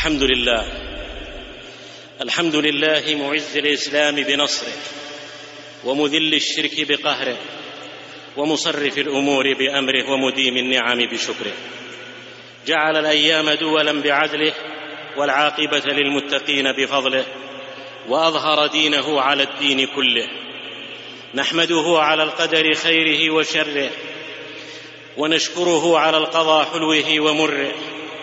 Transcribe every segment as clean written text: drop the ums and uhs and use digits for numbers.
الحمد لله معز الإسلام بنصره، ومذل الشرك بقهره، ومصرف الأمور بأمره، ومديم النعم بشكره. جعل الأيام دولا بعدله، والعاقبة للمتقين بفضله، وأظهر دينه على الدين كله. نحمده على القدر خيره وشره، ونشكره على القضاء حلوه ومره.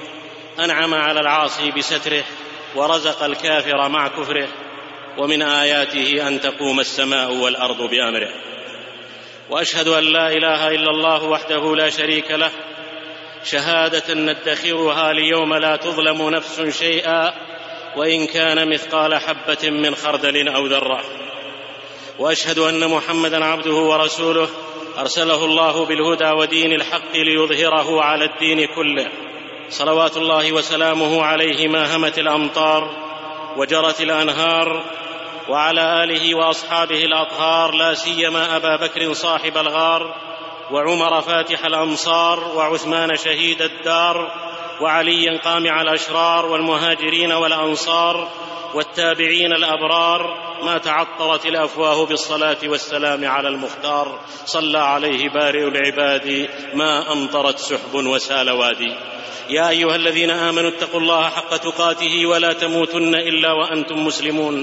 أنعم على العاصي بستره، ورزق الكافر مع كفره. ومن آياته أن تقوم السماء والأرض بأمره. وأشهد أن لا إله إلا الله وحده لا شريك له، شهادة ندخرها ليوم لا تظلم نفس شيئا، وإن كان مثقال حبة من خردل أو ذرة. وأشهد أن محمدًا عبده ورسوله، أرسله الله بالهدى ودين الحق ليظهره على الدين كله، صلوات الله وسلامه عليه ما همت الأمطار وجرت الأنهار، وعلى آله وأصحابه الأطهار، لا سيما أبا بكر صاحب الغار، وعمر فاتح الأمصار، وعثمان شهيد الدار، وعليا قامع الأشرار، والمهاجرين والأنصار، والتابعين الأبرار، ما تعطرت الأفواه بالصلاة والسلام على المختار. صلى عليه بارئ العباد ما أمطرت سحب وسال وادي. يا أيها الذين آمنوا اتقوا الله حق تقاته، ولا تموتن إلا وأنتم مسلمون،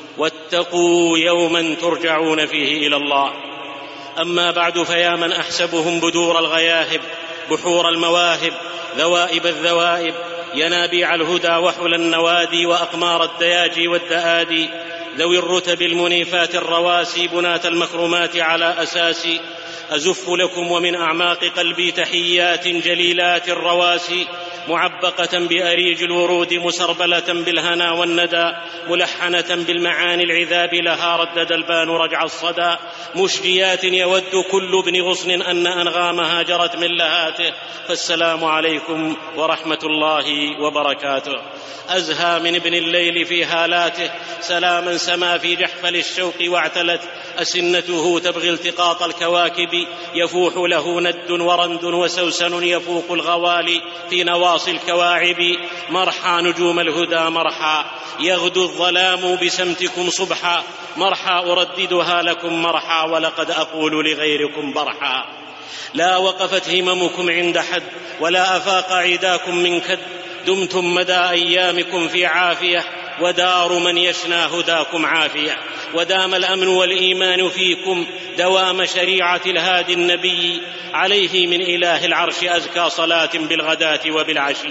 واتقوا يوما ترجعون فيه إلى الله. أما بعد، فيا من أحسبهم بدور الغياهب، بحور المواهب، ذوائب الذوائب، ينابيع الهدى وحل النوادي، وأقمار الدياجي والدآدي، ذوي الرتب المنيفات الرواسي، بناة المكرمات على أساسي. أزف لكم ومن أعماق قلبي تحيات جليلات الرواسي، معبقة بأريج الورود، مسربلة بالهنا والندى، ملحنة بالمعاني العذاب، لها ردد البان رجع الصدى، مشجيات يود كل ابن غصن أن أنغامها جرت من لهاته. فالسلام عليكم ورحمة الله وبركاته. أزهى من ابن الليل في هالاته، سلاما سما في جحفل الشوق واعتلت أسنته تبغي التقاط الكواكب، يفوح له ند ورند وسوسن يفوق الغوالي في نواصي الكواعب. مرحى نجوم الهدى مرحى، يغدو الظلام بسمتكم صبحا، مرحى أرددها لكم مرحى، ولقد أقول لغيركم برحى. لا وقفت هممكم عند حد، ولا أفاق عداكم من كد، دمتم مدى أيامكم في عافية، ودار من يشنى هداكم عافية. ودام الأمن والإيمان فيكم، دوام شريعة الهادي النبي، عليه من إله العرش أزكى صلاة بالغداة وبالعشي.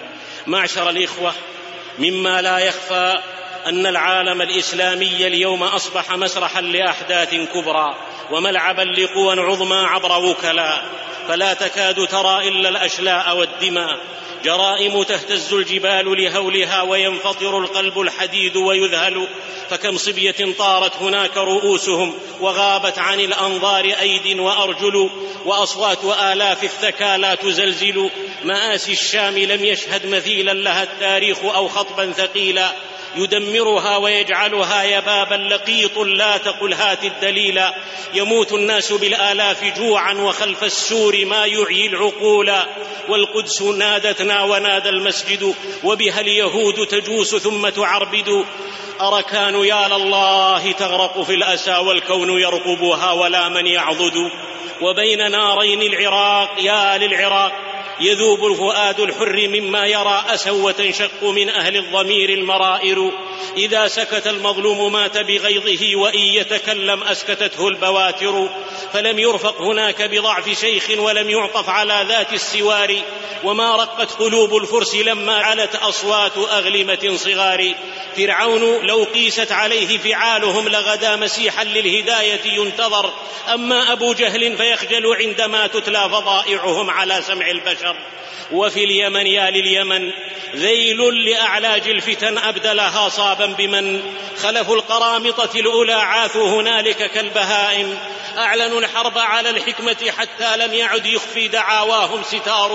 معشر الإخوة، مما لا يخفى أن العالم الإسلامي اليوم أصبح مسرحا لأحداث كبرى، وملعبا لقوى عظمى عبر وكلاء، فلا تكاد ترى إلا الأشلاء والدماء. جرائم تهتز الجبال لهولها، وينفطر القلب الحديد ويذهل. فكم صبية طارت هناك رؤوسهم، وغابت عن الأنظار أيد وأرجل، وأصوات آلاف الثكى لا تزلزل. مآسي الشام لم يشهد مثيلا لها التاريخ، أو خطبا ثقيلا يدمرها ويجعلها يبابا لقيط، لا تقل هات الدليلا. يموت الناس بالآلاف جوعا، وخلف السور ما يعيي العقول. والقدس نادتنا ونادى المسجد، وبها اليهود تجوس ثم تعربد. أركان يا لله تغرق في الأسى، والكون يرقبها ولا من يعضد. وبين نارين العراق يا للعراق، يذوب الفؤاد الحر مما يرى أسى، وتنشق من أهل الضمير المرائر. إذا سكت المظلوم مات بغيظه، وإن يتكلم أسكتته البواتر. فلم يرفق هناك بضعف شيخ، ولم يعطف على ذات السوار. وما رقت قلوب الفرس لما علت أصوات أغلمة صغار. فرعون لو قيست عليه فعالهم، لغدا مسيحا للهداية ينتظر. أما أبو جهل فيخجل عندما تتلى فضائعهم على سمع البشر. وفي اليمن يا لليمن، ذيل لأعلاج الفتن أبدلها صابا بمن. خلفوا القرامطة الأولى عاثوا هنالك كالبهائم. أعلنوا الحرب على الحكمة حتى لم يعد يخفي دعاواهم ستار.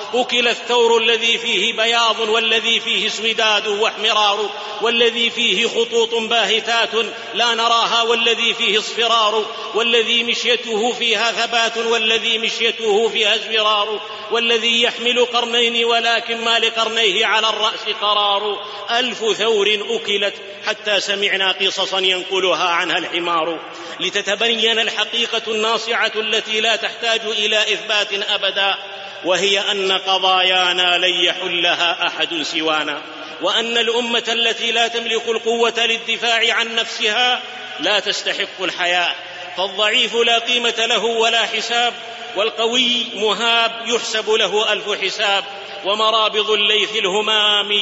أكل الثور الذي فيه بياض والذي فيه اسوداد واحمرار، والذي فيه خطوط باهتات لا نراها، والذي فيه اصفرار، والذي مشيته فيها ثبات والذي مشيته فيها ازبرار، والذي يحمل قرنين ولكن ما لقرنيه على الرأس قرار. 1000 ثور أكلت حتى سمعنا قصصا ينقلها عنها الحمار، لتتبين الحقيقة الناصعة التي لا تحتاج إلى إثبات أبدا، وهي أن قضايانا لن يحلها أحد سوانا، وأن الأمة التي لا تملك القوة للدفاع عن نفسها لا تستحق الحياة، فالضعيف لا قيمة له ولا حساب، والقوي مهاب يحسب له 1000 حساب، ومرابض الليث الهمام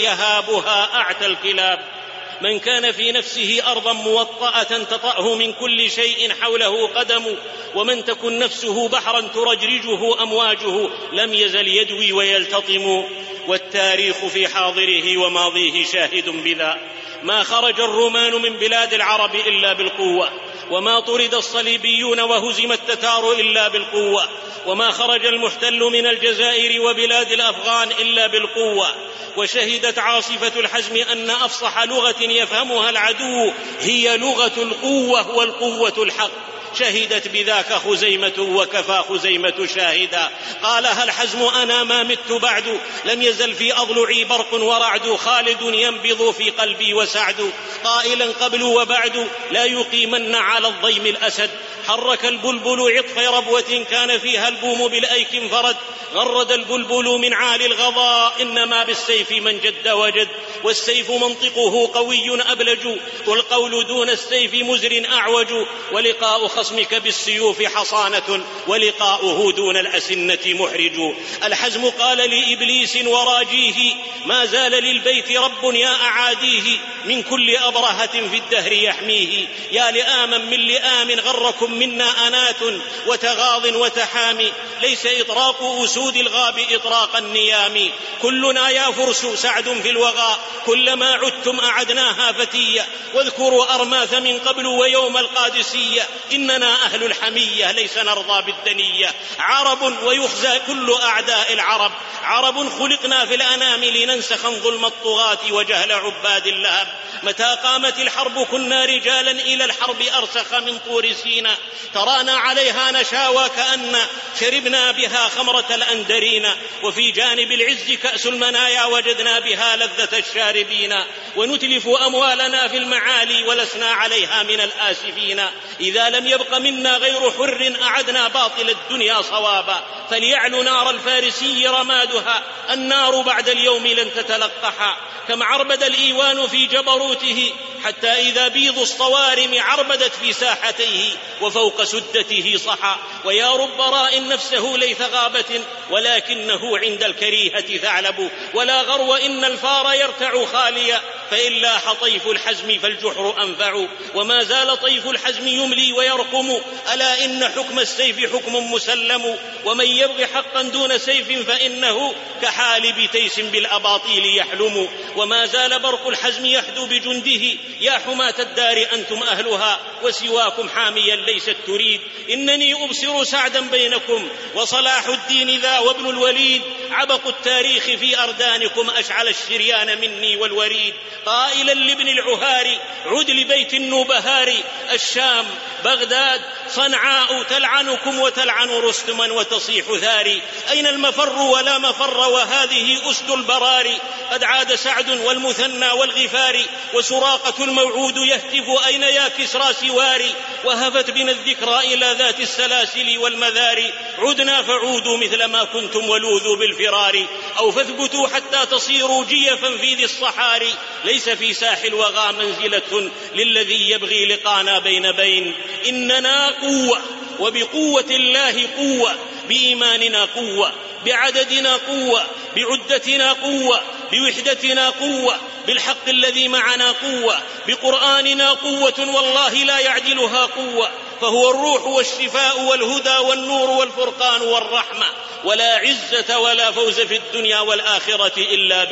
يهابها أعتى الكلاب. من كان في نفسه أرضا موطأة تطأه من كل شيء حوله قدم، ومن تكن نفسه بحرا ترجرجه أمواجه لم يزل يدوي ويلتطم. والتاريخ في حاضره وماضيه شاهد بذا، ما خرج الرومان من بلاد العرب إلا بالقوة، وما طرد الصليبيون وهزم التتار إلا بالقوة، وما خرج المحتل من الجزائر وبلاد الأفغان إلا بالقوة. وشهدت عاصفة الحزم أن أفصح لغة يفهمها العدو هي لغة القوة والقوة الحق، شهدت بذاك خزيمة وكفى خزيمة شاهدا. قالها الحزم أنا ما مت بعد، لم يزل في أضلعي برق ورعد، خالد ينبض في قلبي وسعد، قائلا قبل وبعد لا يقيمن على الضيم الأسد. حرك البلبل عطف ربوة كان فيها البوم بالأيك انفرد، غرد البلبل من عالي الغضاء إنما بالسيف من جد وجد، والسيف منطقه قوي أبلج، والقول دون السيف مزر أعوج، ولقاء خصمك بالسيوف حصانة، ولقاؤه دون الأسنة محرج. الحزم قال لإبليس وراجيه ما زال للبيت رب يا أعاديه، من كل أبرهة في الدهر يحميه، يا لآما من لآم غركم منا أنات وتغاض وتحامي، ليس إطراق أسود الغاب إطراق النيام، كلنا يا فرس سعد في الوغى، كلما عدتم أعدناها فتية، واذكروا أرماث من قبل ويوم القادسية، إننا أهل الحمية ليس نرضى بالدنية، عرب ويخزى كل أعداء العرب، عرب خلقنا في الأنام لننسخ ظلم الطغاة وجهل عباد اللهب، متى قامت الحرب كنا رجالا إلى الحرب أرسخ من طور سينا، ترانا عليها نشاوى كأن شربنا بها خمرة الأندرين، وفي جانب العز كأس المنايا وجدنا بها لذة الشاربين، ونتلف أموالنا في المعالي ولسنا عليها من الآسفين، إذا لم يبق منا غير حر أعدنا باطل الدنيا صوابا، فليعل نار الفارسي رمادها، النار بعد اليوم لن تتلقحا، كم عربد الإيوان في جبروته حتى إذا بيض الصوارم عربدت في ساحتيه وفوق سدته صحا، ويا رب راء نفسه ليث غابة ولكنه عند الكريهة ثعلب، ولا غرو إن الفار يرتع خاليا، فإلا طيف الحزم فالجحر أنفع، وما زال طيف الحزم يملي ويرقم، ألا إن حكم السيف حكم مسلم، ومن يبغي حقا دون سيف فإنه كحالب تيس بالأباطيل يحلم، وما زال برق الحزم يحدو بجنده، يا حماة الدار أنتم أهلها وسواكم حاميا ليست تريد، إنني أبصر سعدا بينكم وصلاح الدين ذا وابن الوليد، عبق التاريخ في أردانكم أشعل الشريان مني والوريد، قائلا لابن العهاري عد لبيت النوبهار، الشام بغداد صنعاء تلعنكم وتلعن رستما وتصيح ثاري، أين المفر ولا مفر وهذه أسد البراري، قد عاد سعد والمثنى والغفاري، وسراقة الموعود يهتف أين يا كسرى سواري، وهفت بنا الذكرى إلى ذات السلاسل والمذاري، عدنا فعودوا مثل ما كنتم ولوذوا بالفرار، أو فاثبتوا حتى تصيروا جيفا في ذي الصحاري، ليس في ساحل الوغى منزلة للذي يبغي لقانا بين بين، إننا قوة وبقوة الله قوة، بإيماننا قوة، بعددنا قوة، بعدتنا قوة، بوحدتنا قوة، بالحق الذي معنا قوة، بقرآننا قوة والله لا يعدلها قوة، فهو الروح والشفاء والهدى والنور والفرقان والرحمة، ولا عزة ولا فوز في الدنيا والآخرة إلا به،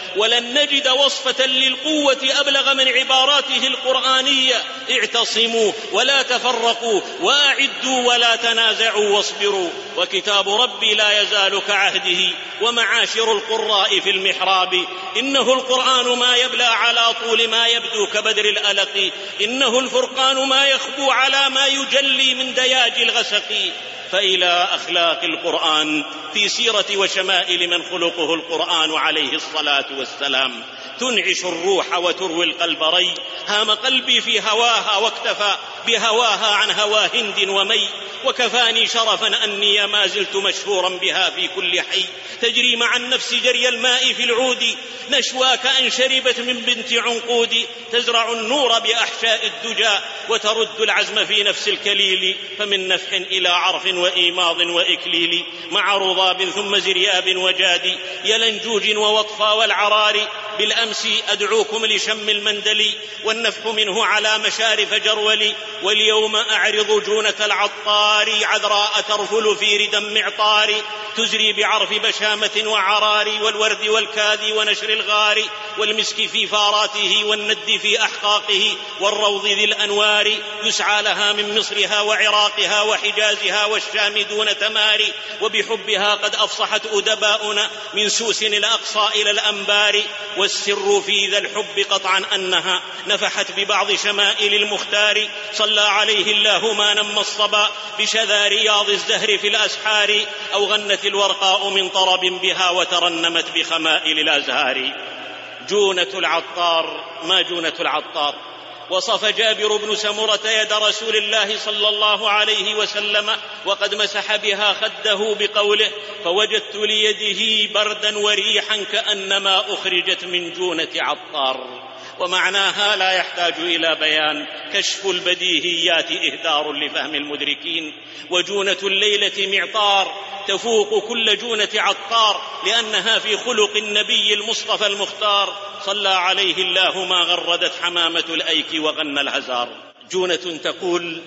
ولن نجد وصفة للقوة أبلغ من عباراته القرآنية: اعتصموا ولا تفرقوا وأعدوا ولا تنازعوا واصبروا. وكتاب ربي لا يزال كعهده. ومعاشر القراء في المحراب: إنه القرآن ما يبلى على طول ما يبدو كبدر الألق، إنه الفرقان ما يخبو على ما يجلي من دياج الغسق. فإلى أخلاق القرآن في سيرة وشمائل من خلقه القرآن عليه الصلاة والسلام تنعش الروح وتروي القلب ري. هام قلبي في هواها واكتفى بهواها عن هوى هند ومي، وكفاني شرفا أني ما زلت مشهورا بها في كل حي. تجري مع النفس جري الماء في العود، نشوى كأن شربت من بنت عنقود. تزرع النور بأحشاء الدجى وترد العزم في نفس الكليل، فمن نفح إلى عرف وإيماض وإكليل، مع رضاب ثم زرياب وجاد يلنجوج ووطفى والعرار. بالأمس أدعوكم لشم المندل والنفح منه على مشارف جرول، واليوم أعرض جونة العطار عذراء ترفل في ردى معطار، تزري بعرف بشامة وعرار والورد والكاذي ونشر الغار، والمسك في فاراته والند في أحقاقه والروض ذي الأنوار. يسعى لها من مصرها وعراقها وحجازها والشام دون تماري، وبحبها قد أفصحت أدباؤنا من سوس الأقصى إلى الأنبار. والسر في ذا الحب قطعا أنها نفحت ببعض شمائل المختار، صلى عليه الله ما نم الصبا بشذا رياض الزهر في الأسحار، أو غنت الورقاء من طرب بها وترنمت بخمائل الأزهار. جونة العطار ما جونة العطار. وصف جابر بن سمرة يد رسول الله صلى الله عليه وسلم وقد مسح بها خده بقوله: فوجدت ليده بردا وريحا كأنما أخرجت من جونة عطار. ومعناها لا يحتاج إلى بيان، كشف البديهيات إهدار لفهم المدركين. وجونة الليلة معطار تفوق كل جونة عطار، لأنها في خلق النبي المصطفى المختار، صلى عليه الله ما غردت حمامة الأيك وغنى الهزار. جونة تقول: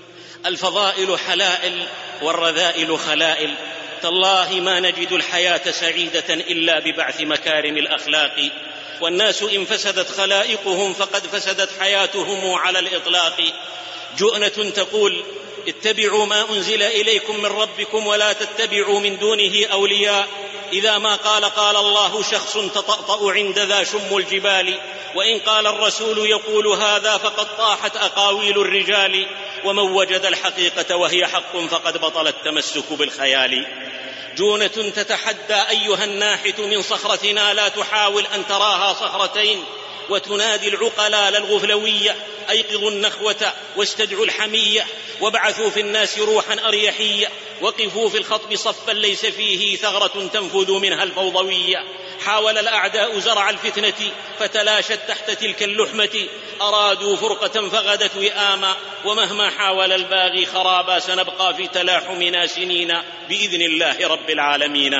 الفضائل حلائل والرذائل خلائل، تالله ما نجد الحياة سعيدة إلا ببعث مكارم الأخلاق، والناس إن فسدت خلائقهم فقد فسدت حياتهم على الإطلاق. جؤنة تقول: اتبعوا ما أنزل إليكم من ربكم ولا تتبعوا من دونه أولياء، إذا ما قال قال الله شخص تطأطأ عند ذا شم الجبال، وإن قال الرسول يقول هذا فقد طاحت أقاويل الرجال، ومن وجد الحقيقة وهي حق فقد بطل التمسك بالخيال. جونة تتحدى أيها الناحت من صخرتنا لا تحاول أن تراها صخرتين، وتنادي العقلاء الغفلوية: أيقظوا النخوة واستدعوا الحمية، وابعثوا في الناس روحا أريحية، وقفوا في الخطب صفا ليس فيه ثغرة تنفذ منها الفوضوية. حاول الأعداء زرع الفتنة فتلاشت تحت تلك اللحمة، أرادوا فرقة فغدت وئاما، ومهما حاول الباغي خرابا سنبقى في تلاحمنا سنين بإذن الله رب العالمين.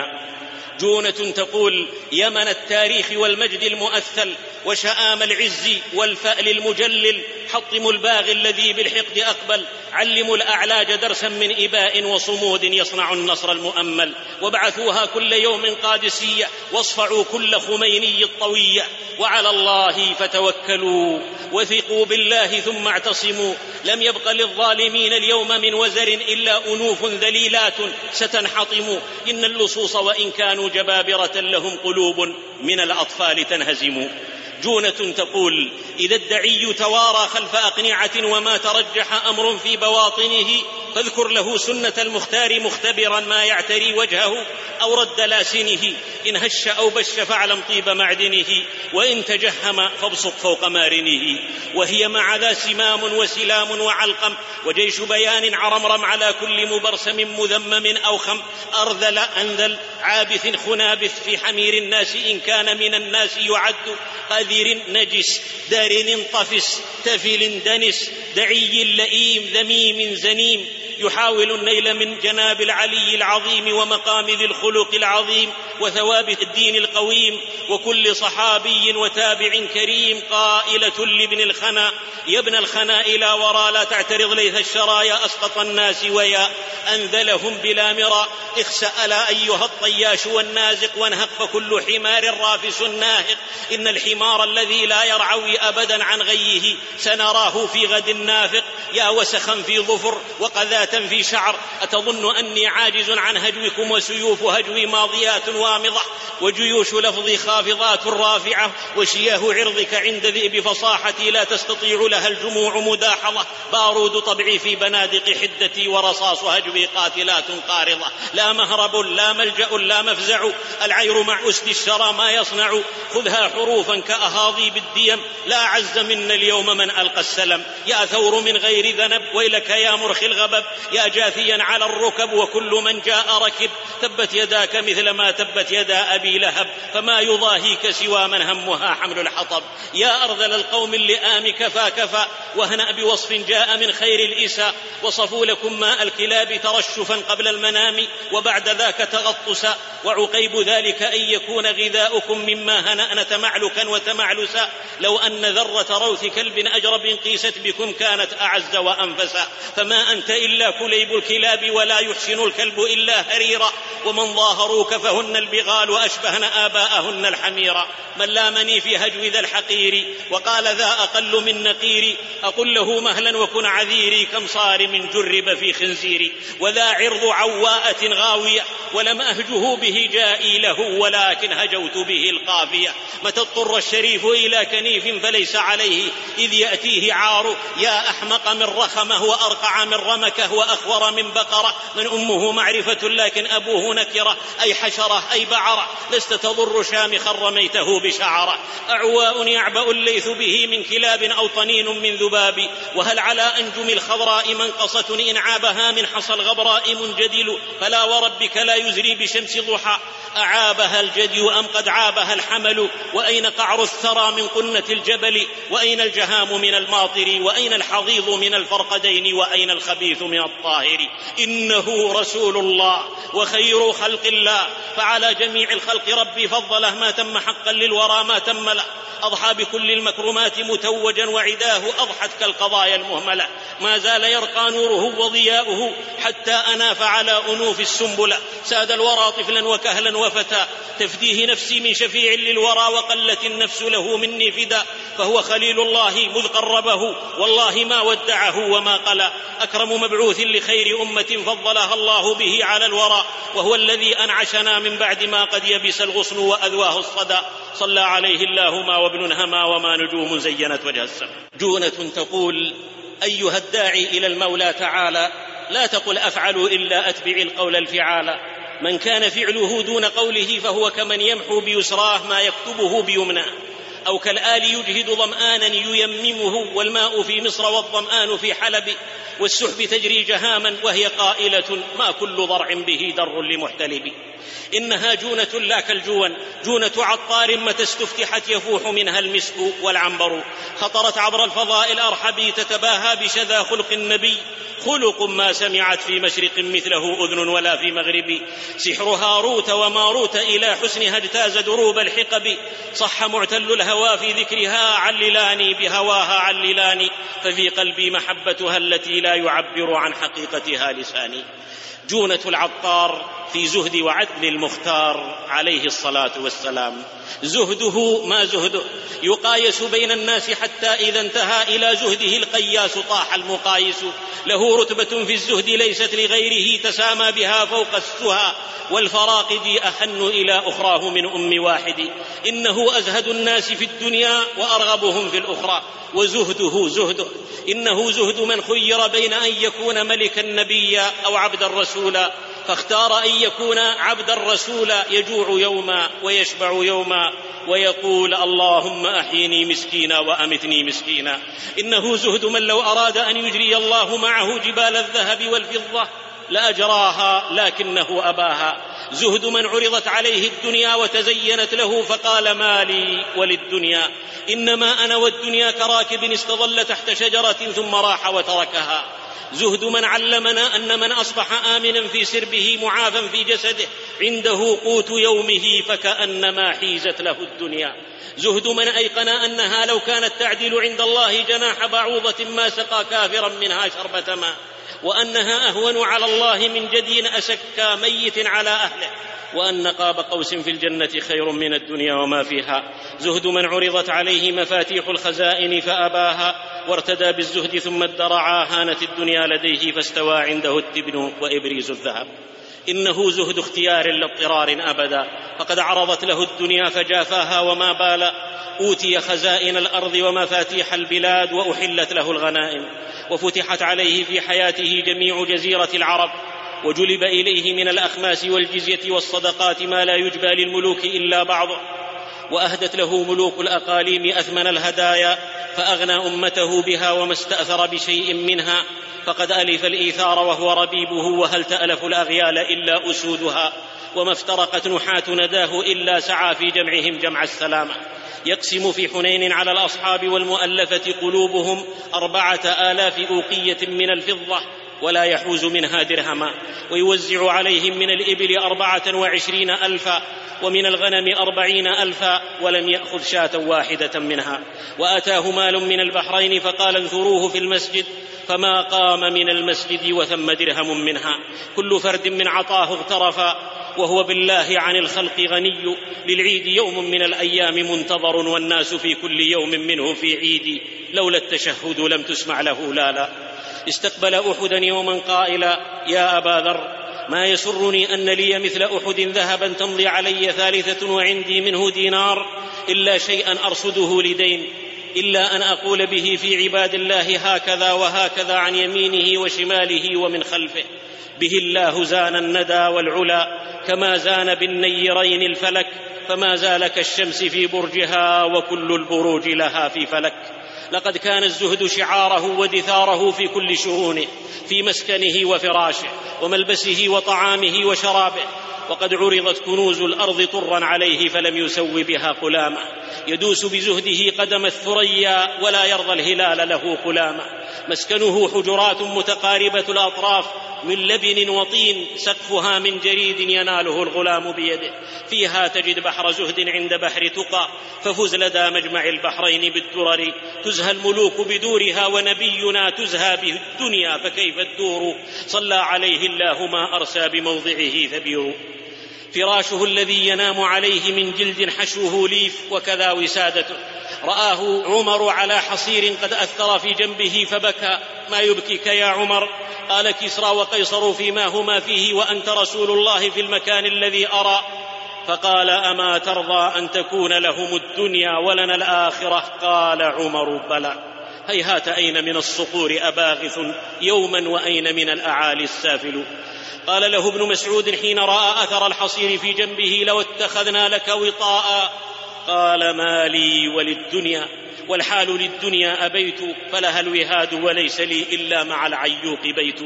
جونة تقول: يمن التاريخ والمجد المؤثل وشآم العز والفأل المجلل، حطموا الباغي الذي بالحقد أقبل، علموا الأعلاج درسا من إباء وصمود يصنع النصر المؤمل، وابعثوها كل يوم قادسية، واصفعوا كل خميني الطوية، وعلى الله فتوكلوا، وثقوا بالله ثم اعتصموا، لم يبق للظالمين اليوم من وزر إلا أنوف ذليلات ستنحطم، إن اللصوص وإن كانوا جبابرة لهم قلوب من الأطفال تنهزم. جونة تقول: إذا الدعي توارى خلف أقنعة وما ترجح أمر في بواطنه، فاذكر له سنة المختار مختبرا ما يعتري وجهه أو رد لاسنه، إن هش أو بش فاعلم طيب معدنه، وإن تجهم فابصق فوق مارنه. وهي مع ذا سمام وسلام وعلقم، وجيش بيان عرمرم على كل مبرسم مذمم أوخم، أرذل أنذل عابث خنابث في حمير الناس إن كان من الناس يعد، قذر نجس دار طفس تفل دنس، دعي لئيم ذميم زنيم، يحاول النيل من جناب العلي العظيم ومقام ذي الخلق العظيم وثواب الدين القويم، وكل صحابي وتابع كريم قائلة لابن الخنا: يا ابن الخنا إلى وراء لا تعترض ليث الشرى، يا أسقط الناس ويا أنذلهم بلا مرى، اخسأ لا أيها الطياش والنازق، وانهق فكل حمار رافس ناهق، إن الحمار الذي لا يرعوي أبدا عن غيه سنراه في غد نافق، يا وسخا في ظفر وقذاة في شعر، أتظن أني عاجز عن هجوكم، وسيوف هجوي ماضيات وامضة، وجيوش لفظي خافضات رافعة، وشياه عرضك عند ذئب فصاحتي لا تستطيع لها الجموع مداحضة، بارود طبعي في بنادق حدتي، ورصاص هجوي قاتلات قارضة، لا مهرب لا ملجأ لا مفزع، العير مع أسد الشرى ما يصنع، خذها حروفا كأهاضي بالديم، لا عز منا اليوم من ألقى السلم، يا ثور من غير ذنب ويلك يا مرخي الغبب، يا جاثيا على الركب وكل من جاء ركب، تبت يداك مثل ما تبت يدا أبي لهب، فما يضاهيك سوى من همها حمل الحطب، يا أرذل القوم اللئام كفى كفى، واهنأ بوصف جاء من خير الإساء، وصفوا لكم ماء الكلاب ترشفا قبل المنام، وبعد ذاك تغطسا، وعقيب ذلك أن يكون غذاؤكم مما هنأن تمعلكا وتمعلسا، لو أن ذرة روث كلب أجرب قيست بكم كانت أعز وأنفسا، فما أنت إلا كليب الكلاب ولا يحسن الكلب إلا هريرا، ومن ظاهروك فهن البغال وأشبهن آباءهن الحميرا، من لامني في هجو ذا الحقير وقال ذا أقل من نقيري، أقل له مهلا وكن عذيري، كم صار من جرب في خنزيري، وذا عرض عواءة غاوية، ولم أهجه به جائي له ولكن هجوت به القافية، متى اضطر الشريف إلى كنيف فليس عليه إذ يأتيه عار، يا أحمق من رخمه وأرقع من رمكه وأخور من بقرة، من أمه معرفة لكن أبوه نكرة، أي حشرة أي بعرة، لست تضر شامخا رميته بشعرة، أعواء يعبأ الليث به من كلاب أو طنين من ذباب، وهل على أنجم الخضراء منقصة إن عابها من حصى الغبراء منجدل، فلا وربك لا يزري بشمس ضحى، أعابها الجدي أم قد عابها الحمل، وأين قعر الثرى من قنة الجبل، وأين الجهام من الماطر، وأين الحضيض من الفرقدين، وأين الخبيث من الطاهر، إنه رسول الله وخير خلق الله، فعلى جميع الخلق ربي فضله، ما تم حقا للورى ما تم له، أضحى بكل المكرمات متوجا، وعداه أضحت كالقضايا المهملة، ما زال يرقى نوره وضياؤه حتى أناف على أنوف السنبلة، ساد الورى طفلا وكهلا وفتى، تفديه نفسي من شفيع للورى، وقلت النفس له مني فدا، فهو خليل الله مذ قربه، والله ما ودعه وما قلى، أكرم مبعوث لخير أمة فضلها الله به على الورى، وهو الذي أنعشنا من بعد ما قد يبس الغصن وأذواه الصدى، صلى عليه الله ما وابن هما وما نجوم زينت وجه السماء. جونة تقول: أيها الداعي إلى المولى تعالى، لا تقل أفعل إلا أتبع القول الفعال، من كان فعله دون قوله فهو كمن يمحو بيسراه ما يكتبه بيمناه، أو كالآل يجهد ظمآنا ييممه، والماء في مصر والظمآن في حلب، والسحب تجري جهاما وهي قائلة ما كل ضرع به در لمحتلب، إنها جونة لا كالجون، جونة عطار متى استفتحت يفوح منها المسك والعنبر، خطرت عبر الفضاء الأرحب تتباهى بشذا خلق النبي، خلق ما سمعت في مشرق مثله أذن ولا في مغرب، سحر هاروت وماروت إلى حسنها اجتاز دروب الحقب، صح معتل الهوى في ذكرها عللاني بهواها عللاني، ففي قلبي محبتها التي لا يعبر عن حقيقتها لساني. جونة العطار في زهد وعدل المختار عليه الصلاة والسلام، زهده ما زهده، يقايس بين الناس حتى إذا انتهى إلى زهده القياس طاح المقايس، له رتبة في الزهد ليست لغيره تسامى بها فوق السهى، والفراقد أحن إلى أخراه من أم واحد، إنه أزهد الناس في الدنيا وأرغبهم في الأخرى، وزهده زهده، إنه زهد من خير بين أن يكون ملكا نبيا أو عبدا رسولا، فاختار أن يكون عبدا رسولا، يجوع يوما ويشبع يوما ويقول اللهم أحيني مسكينا وأمتني مسكينا، إنه زهد من لو أراد أن يجري الله معه جبال الذهب والفضة لأجراها لكنه أباها، زهد من عرضت عليه الدنيا وتزينت له فقال ما لي وللدنيا، إنما أنا والدنيا كراكب استظل تحت شجرة ثم راح وتركها، زهد من علمنا أن من أصبح آمنا في سربه معافا في جسده عنده قوت يومه فكأنما حيزت له الدنيا. زهد من أيقن أنها لو كانت تعدل عند الله جناح بعوضة ما سقى كافرا منها شربة ماء، وأنها أهون على الله من جدي أسكى ميت على أهله، وأن قاب قوس في الجنة خير من الدنيا وما فيها. زهد من عرضت عليه مفاتيح الخزائن فأباها وارتدى بالزهد ثم ادرعا، هانت الدنيا لديه فاستوى عنده التبن وإبريز الذهب. إنه زهد اختيار لا اضطرار أبدا، فقد عرضت له الدنيا فجافاها وما بال. أوتي خزائن الأرض ومفاتيح البلاد وأحلت له الغنائم، وفتحت عليه في حياته جميع جزيرة العرب، وجلب إليه من الأخماس والجزية والصدقات ما لا يجبى للملوك إلا بعضه، وأهدت له ملوك الأقاليم أثمن الهدايا فأغنى أمته بها وما استأثر بشيء منها، فقد ألف الإيثار وهو ربيبه، وهل تألف الأغيال إلا أسودها، وما افترقت نحاة نداه إلا سعى في جمعهم جمع السلامة. يقسم في حنين على الأصحاب والمؤلفة قلوبهم 4000 أوقية من الفضة ولا يحوز منها درهما، ويوزع عليهم من الإبل 24,000 ومن الغنم 40,000 ولم يأخذ شاة واحدة منها. وأتاه مال من البحرين فقال انثروه في المسجد فما قام من المسجد وثم درهم منها. كل فرد من عطاه اغترفا وهو بالله عن الخلق غني، للعيد يوم من الأيام منتظر والناس في كل يوم منه في عيد، لولا التشهد لم تسمع له لا. استقبل أحدا يوما قائلا يا أبا ذر ما يسرني أن لي مثل أحد ذهبا تمضي علي 3 وعندي منه دينار إلا شيئا أرصده لدين، إلا أن أقول به في عباد الله هكذا وهكذا عن يمينه وشماله ومن خلفه. به الله زان الندى والعلا كما زان بالنيرين الفلك، فما زال كالشمس في برجها وكل البروج لها في فلك. لقد كان الزهد شعاره ودثاره في كل شؤونه، في مسكنه وفراشه وملبسه وطعامه وشرابه، وقد عرضت كنوز الأرض طرا عليه فلم يسو بها قلامة. يدوس بزهده قدم الثريا ولا يرضى الهلال له قلامة. مسكنه حجرات متقاربة الأطراف من لبن وطين، سقفها من جريد يناله الغلام بيده. فيها تجد بحر زهد عند بحر تقى، ففز لدى مجمع البحرين بالدرر. تزهى الملوك بدورها ونبينا تزهى به الدنيا فكيف الدور. صلى عليه الله ما أرسى بموضعه ثبير. فراشه الذي ينام عليه من جلد حشوه ليف وكذا وسادته. رآه عمر على حصير قد أثر في جنبه فبكى. ما يبكيك يا عمر؟ قال كسرى وقيصر فيما هما فيه وأنت رسول الله في المكان الذي أرى. فقال أما ترضى أن تكون لهم الدنيا ولنا الآخرة؟ قال عمر بلى. هيهات أين من الصقور أباغث يوما وأين من الأعالي السافل. قال له ابن مسعود حين رأى أثر الحصير في جنبه لو اتخذنا لك وطاء. قال ما لي وللدنيا والحال للدنيا أبيت، فلها الوهاد وليس لي إلا مع العيوق بيت.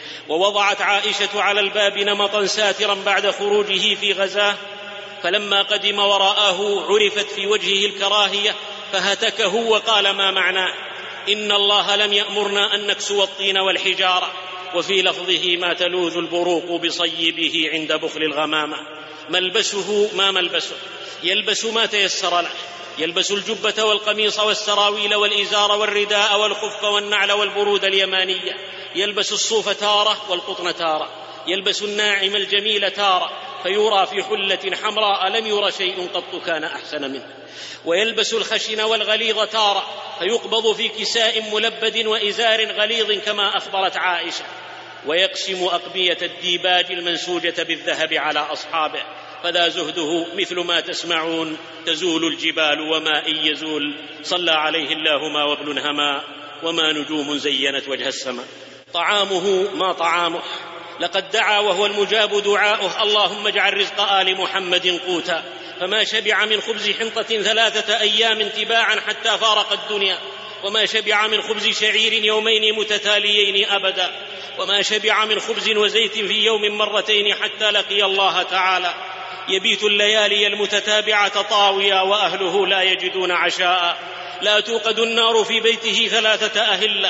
ووضعت عائشة على الباب نمطا ساترا بعد خروجه في غزاه، فلما قدم وراءه عرفت في وجهه الكراهية فهتكه وقال ما معناه؟ إن الله لم يأمرنا أن نكسو الطين والحجارة. وفي لفظه ما تلوذ البروق بصيبه عند بخل الغمامة. ملبسه ما ملبسه، يلبس ما تيسر له، يلبس الجبة والقميص والسراويل والإزار والرداء والخف والنعل والبرود اليمانية، يلبس الصوف تارة والقطن تارة، يلبس الناعم الجميل تارة فيرى في حلة حمراء لم ير شيء قط كان أحسن منه، ويلبس الخشن والغليظ تارة فيقبض في كساء ملبد وإزار غليظ كما أخبرت عائشة. ويقسم أقبية الديباج المنسوجة بالذهب على أصحابه. فذا زهده مثل ما تسمعون، تزول الجبال وما إن يزول. صلى عليه الله ما وابن هما وما نجوم زينت وجه السماء. طعامه ما طعامه، لقد دعا وهو المجاب دعاؤه اللهم اجعل رزق آل محمد قوتا. فما شبع من خبز حنطة 3 أيام تباعا حتى فارق الدنيا، وما شبع من خبز شعير يومين متتاليين أبدا، وما شبع من خبز وزيت في يوم 2 مرتين حتى لقي الله تعالى. يبيت الليالي المتتابعة طاويا وأهله لا يجدون عشاء. لا توقد النار في بيته 3 أهلة،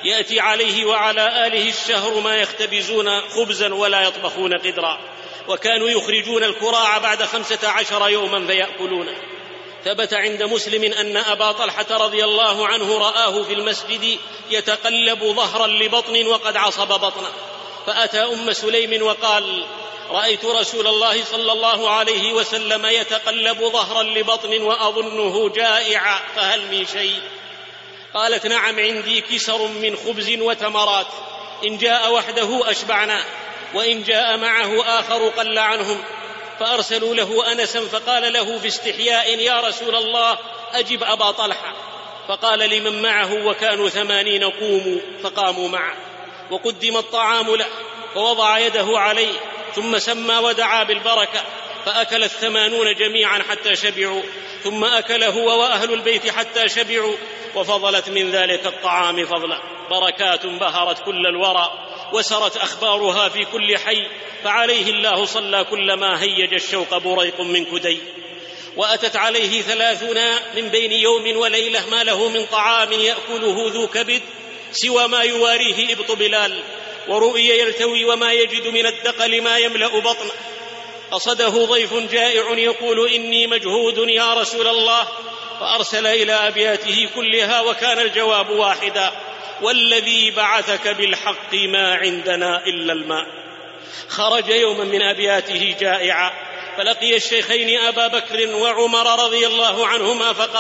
يأتي عليه وعلى آله الشهر ما يختبزون خبزا ولا يطبخون قدرا، وكانوا يخرجون الكراع بعد 15 يوما فيأكلونه. ثبت عند مسلم أن أبا طلحة رضي الله عنه رآه في المسجد يتقلب ظهرا لبطن وقد عصب بطنه، فأتى أم سليم وقال: رأيت رسول الله صلى الله عليه وسلم يتقلب ظهرا لبطن وأظنه جائع، فهل من شيء؟ قالت: نعم، عندي كسر من خبز وتمرات، إن جاء وحده أشبعناه، وإن جاء معه آخر قل عنهم. فأرسلوا له أنسا فقال له في استحياء: يا رسول الله أجب أبا طلحة. فقال لمن معه، وكانوا 80 قوموا، فقاموا معه، وقدم الطعام له، ووضع يده عليه، ثم سمى ودعا بالبركة، فأكل 80 جميعا حتى شبعوا، ثم أكل هو وأهل البيت حتى شبعوا، وفضلت من ذلك الطعام فضلا، بركات بهرت كل الورى، وسرت أخبارها في كل حي، فعليه الله صلى كلما هيج الشوق بريق من كدي. وأتت عليه 30 من بين يوم وليلة ما له من طعام يأكله ذو كبد سوى ما يواريه إبط بلال، ورؤي يلتوي وما يجد من الدقل ما يملأ بطنه. قصده ضيف جائع يقول: إني مجهود يا رسول الله، فأرسل إلى أبياته كلها، وكان الجواب واحدا: والذي بعثك بالحق ما عندنا إلا الماء. خرج يوما من أبياته جائعا، فلقي الشيخين أبا بكر وعمر رضي الله عنهما، فقال: